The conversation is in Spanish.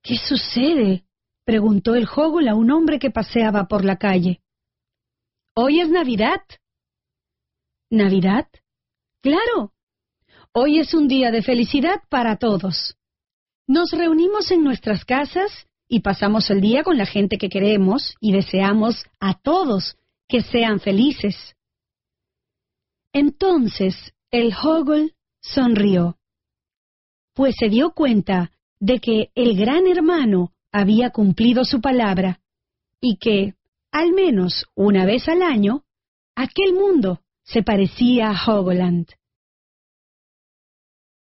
—¿Qué sucede? —preguntó el Hoggle a un hombre que paseaba por la calle. —Hoy es Navidad. —¿Navidad? —Claro. Hoy es un día de felicidad para todos. Nos reunimos en nuestras casas y pasamos el día con la gente que queremos y deseamos a todos que sean felices. Entonces el Hoggle sonrió, pues se dio cuenta de que el Gran Hermano había cumplido su palabra y que, al menos una vez al año, aquel mundo se parecía a Hoggoland.